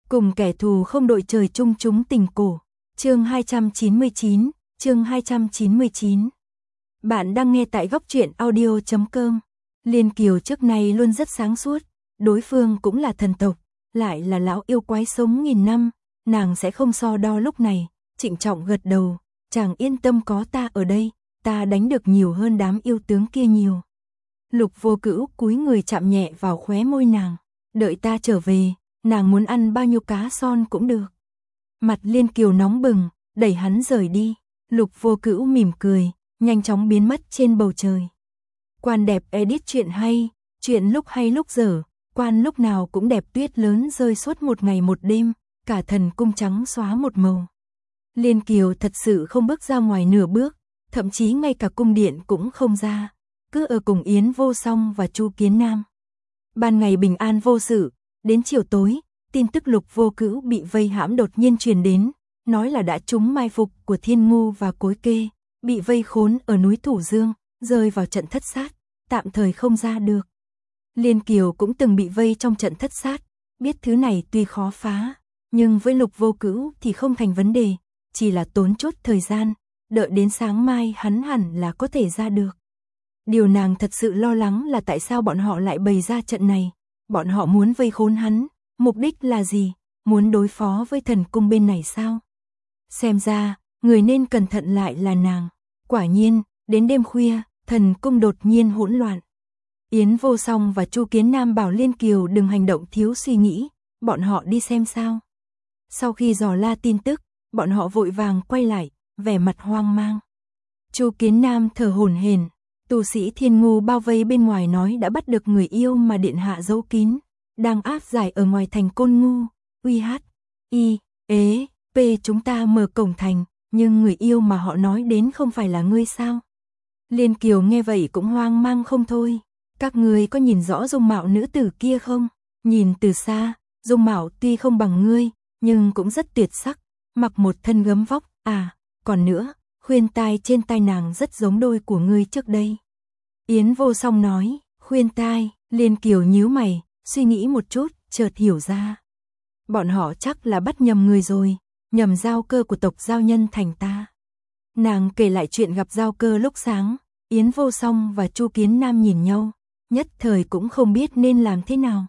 Cùng kẻ thù không đội trời chung chúng tình cổ. Chương 299, chương 299. Bạn đang nghe tại góc truyện audio.com. Liên Kiều trước nay luôn rất sáng suốt, đối phương cũng là thần tộc, lại là lão yêu quái sống nghìn năm, nàng sẽ không so đo lúc này, trịnh trọng gật đầu, chàng yên tâm có ta ở đây, ta đánh được nhiều hơn đám yêu tướng kia nhiều. Lục Vô Cữu cúi người chạm nhẹ vào khóe môi nàng, đợi ta trở về, nàng muốn ăn bao nhiêu cá son cũng được. Mặt Liên Kiều nóng bừng, đẩy hắn rời đi, Lục Vô Cữu mỉm cười, nhanh chóng biến mất trên bầu trời. Quan đẹp edit chuyện hay, chuyện lúc hay lúc dở, quan lúc nào cũng đẹp, tuyết lớn rơi suốt một ngày một đêm, cả thần cung trắng xóa một màu. Liên Kiều thật sự không bước ra ngoài nửa bước, thậm chí ngay cả cung điện cũng không ra, cứ ở cùng Yến Vô Song và Chu Kiến Nam. Ban ngày bình an vô sự, đến chiều tối, tin tức Lục Vô Cữu bị vây hãm đột nhiên truyền đến, nói là đã trúng mai phục của Thiên Ngu và Cối Kê, bị vây khốn ở núi Thủ Dương, rơi vào trận thất sát, tạm thời không ra được. Liên Kiều cũng từng bị vây trong trận thất sát, biết thứ này tuy khó phá, nhưng với Lục Vô Cữu thì không thành vấn đề, chỉ là tốn chút thời gian, đợi đến sáng mai hắn hẳn là có thể ra được. Điều nàng thật sự lo lắng là tại sao bọn họ lại bày ra trận này, bọn họ muốn vây khốn hắn, mục đích là gì, muốn đối phó với thần cung bên này sao? Xem ra, người nên cẩn thận lại là nàng. Quả nhiên, đến đêm khuya, thần cung đột nhiên hỗn loạn. Yến Vô Song và Chu Kiến Nam bảo Liên Kiều đừng hành động thiếu suy nghĩ, bọn họ đi xem sao. Sau khi dò la tin tức, bọn họ vội vàng quay lại, vẻ mặt hoang mang. Chu Kiến Nam thở hổn hển, tu sĩ Thiên Ngu bao vây bên ngoài nói đã bắt được người yêu mà điện hạ giấu kín, đang áp giải ở ngoài thành Côn Ngu. P chúng ta mở cổng thành, nhưng người yêu mà họ nói đến không phải là ngươi sao? Liên Kiều nghe vậy cũng hoang mang không thôi. Các ngươi có nhìn rõ dung mạo nữ tử kia không? Nhìn từ xa, dung mạo tuy không bằng ngươi, nhưng cũng rất tuyệt sắc, mặc một thân gấm vóc, còn nữa, khuyên tai trên tai nàng rất giống đôi của ngươi trước đây. Yến Vô Song nói, khuyên tai. Liên Kiều nhíu mày, suy nghĩ một chút, chợt hiểu ra. Bọn họ chắc là bắt nhầm người rồi, nhầm Giao Cơ của tộc Giao Nhân thành ta. Nàng kể lại chuyện gặp Giao Cơ lúc sáng, Yến Vô Song và Chu Kiến Nam nhìn nhau, nhất thời cũng không biết nên làm thế nào.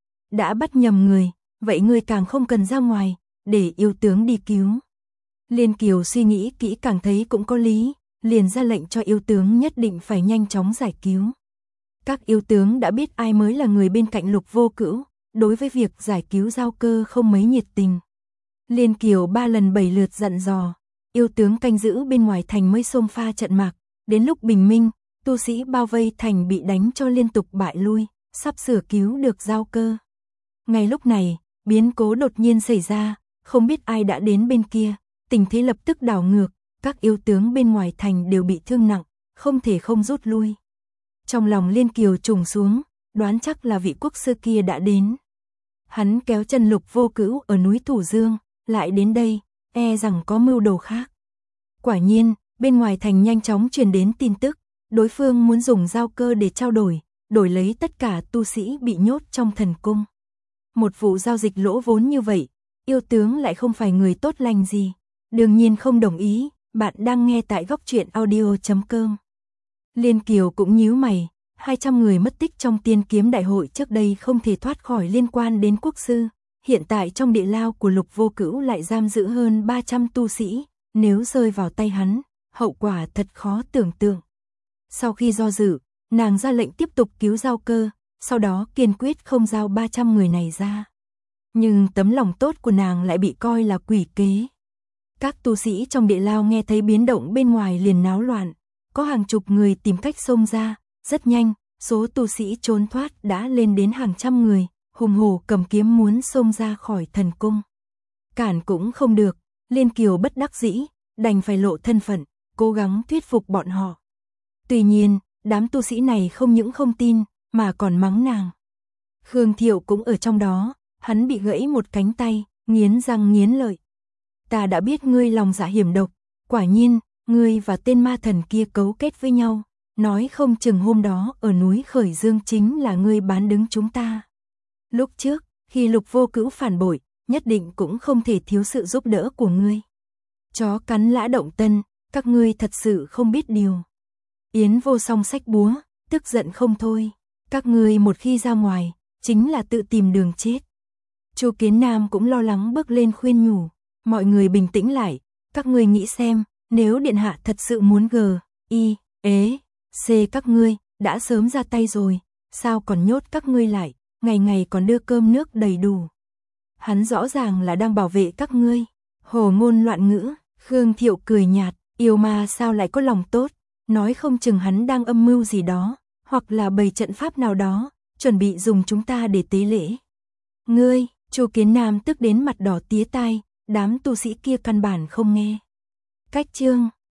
Đã bắt nhầm người, vậy ngươi càng không cần ra ngoài, để yêu tướng đi cứu. Liên Kiều suy nghĩ kỹ càng thấy cũng có lý, liền ra lệnh cho yêu tướng nhất định phải nhanh chóng giải cứu. Các yêu tướng đã biết ai mới là người bên cạnh Lục Vô Cữu, đối với việc giải cứu Giao Cơ không mấy nhiệt tình. Liên Kiều 3 lần 7 lượt dặn dò, yêu tướng canh giữ bên ngoài thành mới xông pha trận mạc, đến lúc bình minh, tu sĩ bao vây thành bị đánh cho liên tục bại lui, sắp sửa cứu được Giao Cơ. Ngay lúc này, biến cố đột nhiên xảy ra, không biết ai đã đến bên kia, tình thế lập tức đảo ngược, các yêu tướng bên ngoài thành đều bị thương nặng, không thể không rút lui. Trong lòng Liên Kiều trùng xuống, đoán chắc là vị quốc sư kia đã đến. Hắn kéo chân Lục Vô Cữu ở núi Thủ Dương, lại đến đây, e rằng có mưu đồ khác. Quả nhiên, bên ngoài thành nhanh chóng truyền đến tin tức, đối phương muốn dùng Giao Cơ để trao đổi lấy tất cả tu sĩ bị nhốt trong thần cung. Một vụ giao dịch lỗ vốn như vậy, yêu tướng lại không phải người tốt lành gì, đương nhiên không đồng ý. Bạn đang nghe tại góc truyện audio.com. Liên Kiều cũng nhíu mày, 200 người mất tích trong Tiên Kiếm Đại hội trước đây không thể thoát khỏi liên quan đến quốc sư, hiện tại trong địa lao của Lục Vô Cữu lại giam giữ hơn 300 tu sĩ, nếu rơi vào tay hắn, hậu quả thật khó tưởng tượng. Sau khi do dự, nàng ra lệnh tiếp tục cứu Giao Cơ, sau đó kiên quyết không giao 300 người này ra. Nhưng tấm lòng tốt của nàng lại bị coi là quỷ kế. Các tu sĩ trong địa lao nghe thấy biến động bên ngoài liền náo loạn, có hàng chục người tìm cách xông ra, rất nhanh, số tu sĩ trốn thoát đã lên đến hàng trăm người, hùng hổ cầm kiếm muốn xông ra khỏi thần cung. Cản cũng không được, Liên Kiều bất đắc dĩ, đành phải lộ thân phận, cố gắng thuyết phục bọn họ. Tuy nhiên, đám tu sĩ này không những không tin, mà còn mắng nàng. Khương Thiệu cũng ở trong đó, hắn bị gãy một cánh tay, nghiến răng nghiến lợi. Ta đã biết ngươi lòng dạ hiểm độc, quả nhiên, ngươi và tên ma thần kia cấu kết với nhau, nói không chừng hôm đó ở núi Khởi Dương chính là ngươi bán đứng chúng ta. Lúc trước, khi Lục Vô Cữu phản bội, nhất định cũng không thể thiếu sự giúp đỡ của ngươi. Chó cắn lã động tân, các ngươi thật sự không biết điều. Yến Vô Song xách búa, tức giận không thôi. Các ngươi một khi ra ngoài, chính là tự tìm đường chết. Chu Kiến Nam cũng lo lắng bước lên khuyên nhủ. Mọi người bình tĩnh lại, các ngươi nghĩ xem, nếu điện hạ thật sự muốn các ngươi, đã sớm ra tay rồi, sao còn nhốt các ngươi lại, ngày ngày còn đưa cơm nước đầy đủ. Hắn rõ ràng là đang bảo vệ các ngươi. Hồ ngôn loạn ngữ, Khương Thiệu cười nhạt, yêu ma sao lại có lòng tốt, nói không chừng hắn đang âm mưu gì đó, hoặc là bày trận pháp nào đó, chuẩn bị dùng chúng ta để tế lễ. Ngươi, Chu Kiến Nam tức đến mặt đỏ tía tai, đám tu sĩ kia căn bản không nghe. Cách chương